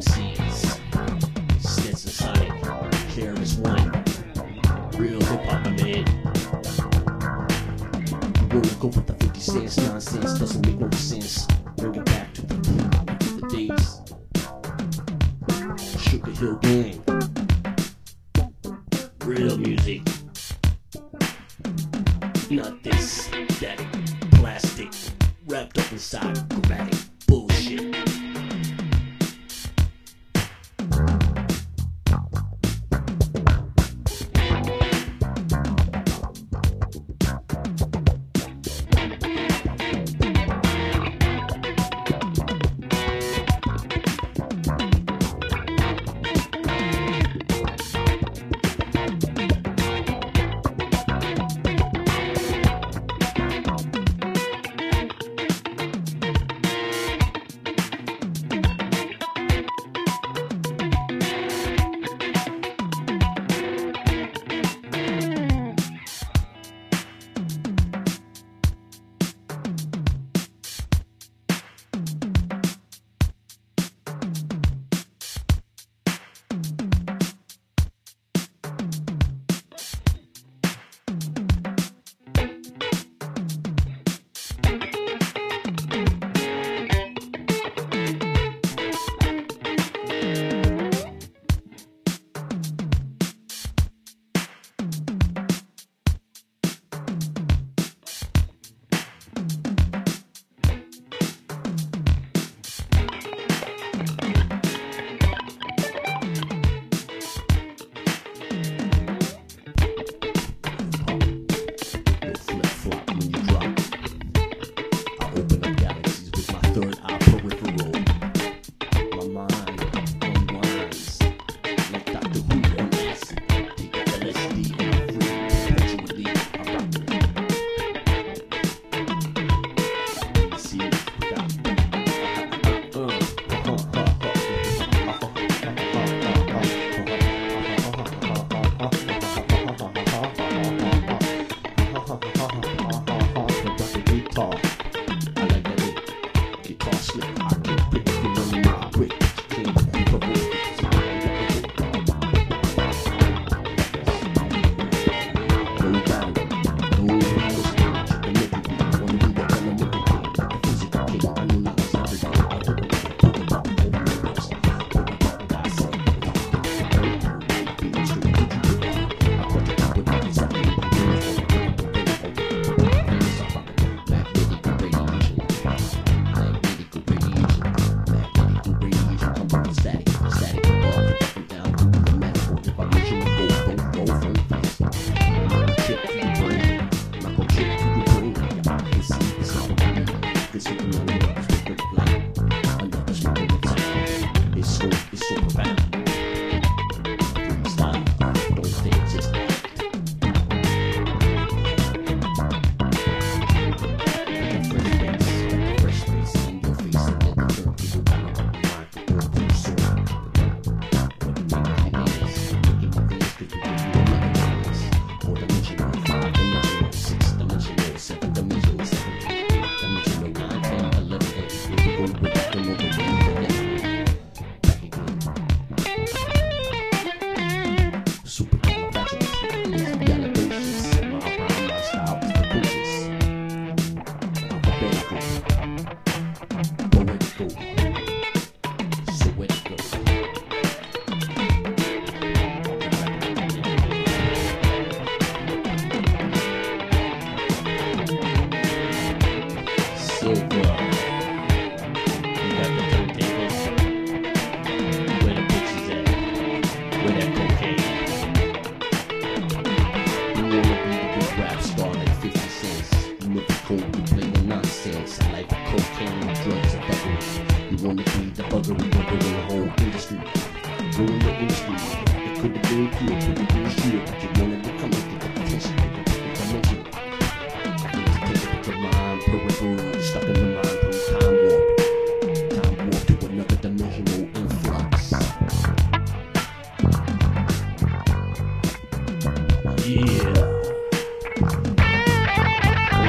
MCs. Stetson Sonic, KRS-One, real hip-hop, my man. You wanna go with the 50 cents nonsense, doesn't make no sense. Bring it back to the days. Sugar Hill Gang, real music. Not this static plastic wrapped up inside grammatic bullshit.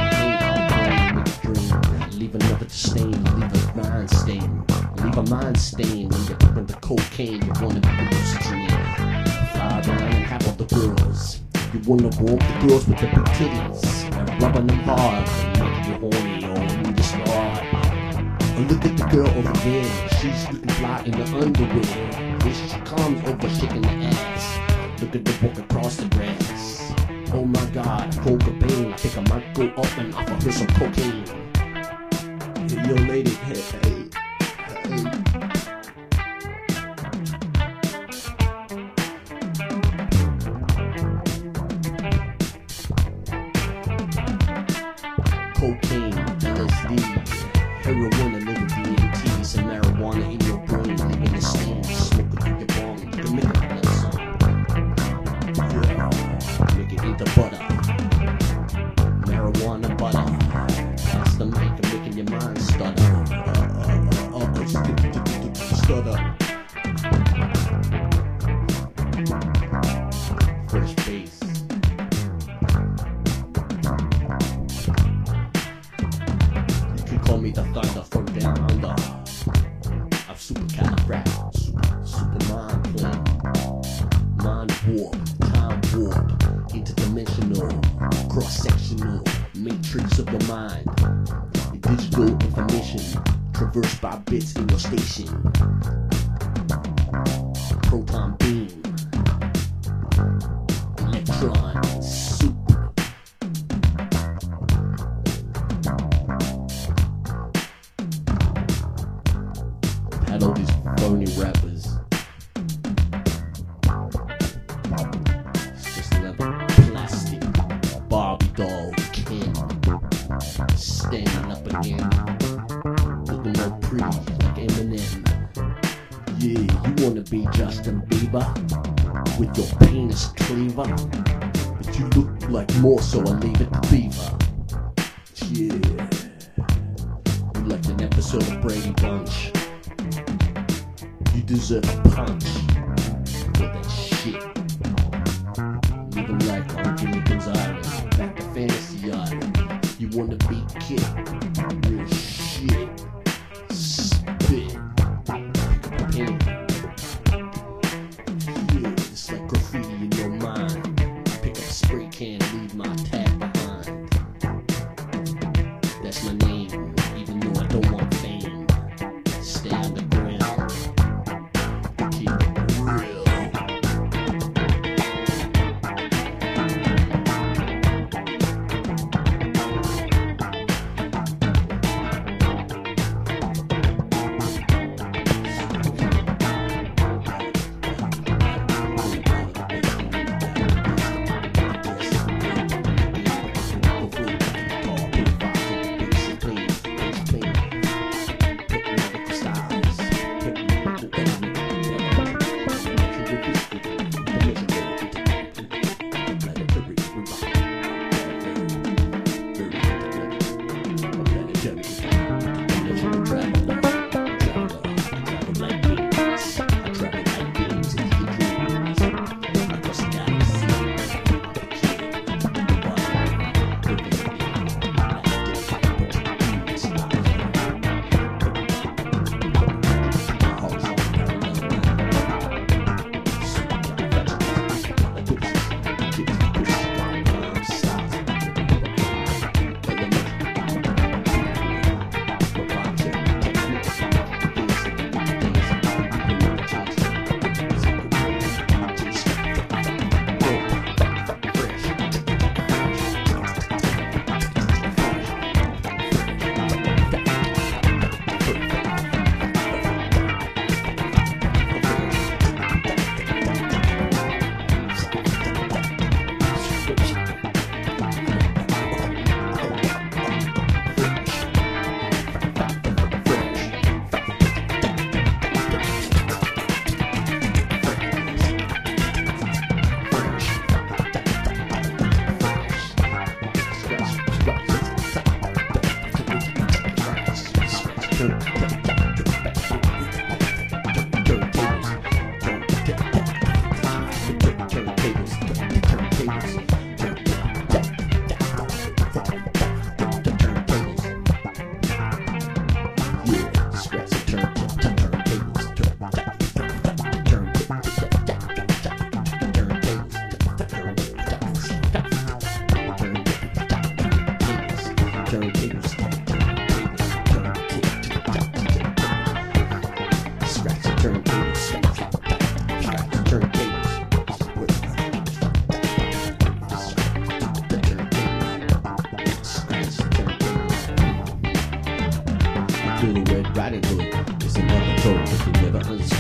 Leave a mind stain. Leave a mind stain. When you're up the cocaine, you wanna be the oxygen. Fly around and have all the girls. You wanna walk the girls with the big titties and rubbing them hard and making you horny or you just hard. And look at the girl over there, she's looking fly in the underwear. Here she comes over shaking the ass. Look at the walk across the grass. Oh my God, Kurt Cobain. I think I might go up and offer her some cocaine. Hey, yo, lady, hey, hey, hey. Cocaine, LSD, heroin, and little DMT, some marijuana in your brain, leaving the stain, smoke it through your bong. You can make it a love song. Yeah, make it into butter, marijuana butter. Pass the mic and making your mind stutter. Stutter. Fresh bass. Call me the thunder from down under. I'm super califrac, super mind play, mind warp, time warp, interdimensional, cross-sectional, matrix of the mind, digital information, traversed by bits in your station, proton beam, electron, super. Had all these phony rappers. It's just another plastic Barbie doll Ken standing up again, looking all pretty like Eminem. Yeah, you wanna be Justin Bieber with your penis cleaver, but you look like more so I leave it to Beaver. Yeah, you like an episode of Brady Bunch. You deserve a punch for that shit. Living like on Jimmy Gonzalez, back to Fantasy Island. You wanna be kid, real shit. Spit, pick up a pen. Yeah, it's like graffiti in your mind. Pick up a spray can, leave my tag behind. That's my name, even though I don't want fame. Stay on the ground.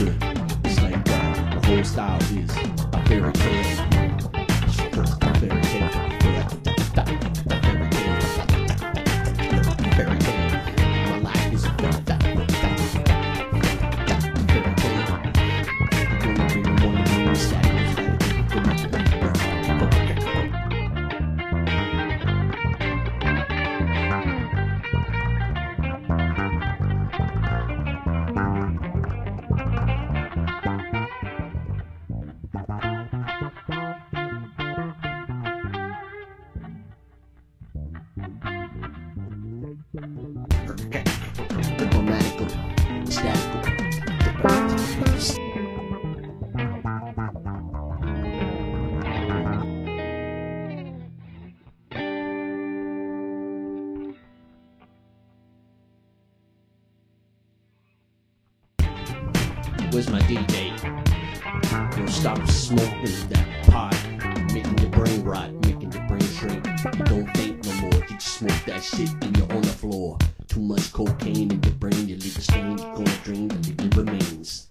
good. It's like the whole style is a fairy tale. A fairy tale. Fairy tale. My life is a fairy tale. Diplomatic, statical. Where's my DJ? Don't stop smoking that pot, making your brain rot, making your brain shrink. You don't think no more, you just smoke that shit and you're on the floor. Too much cocaine in your brain, you leave a stain, you're gonna drain, and leave your remains.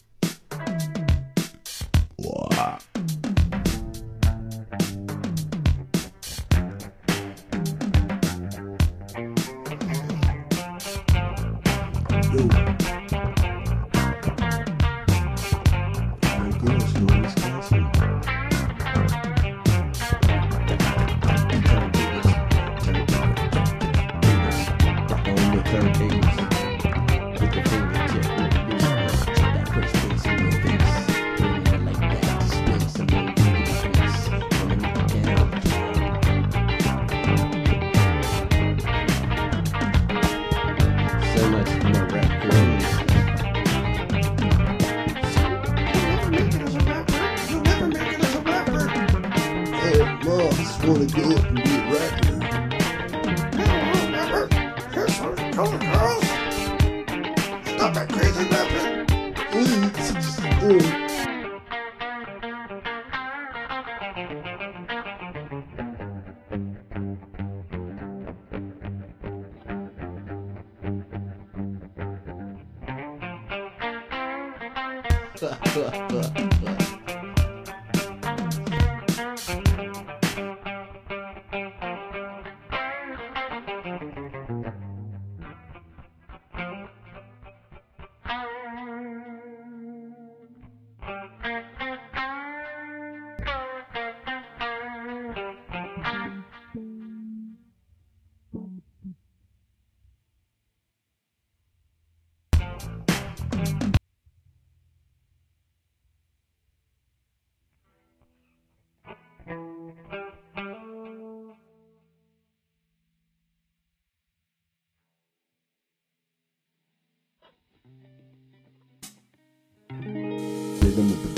Wow. Yo. Girls know this dancing. On the turntables, with your fingertip, that first place in your face, doing it like that, display some more beauty face, wanna make it down. So much for my rap career. Mom, I just wanna go up and be a rapper. Here's one of the color girls. Stop that crazy rapping. Rhythm of the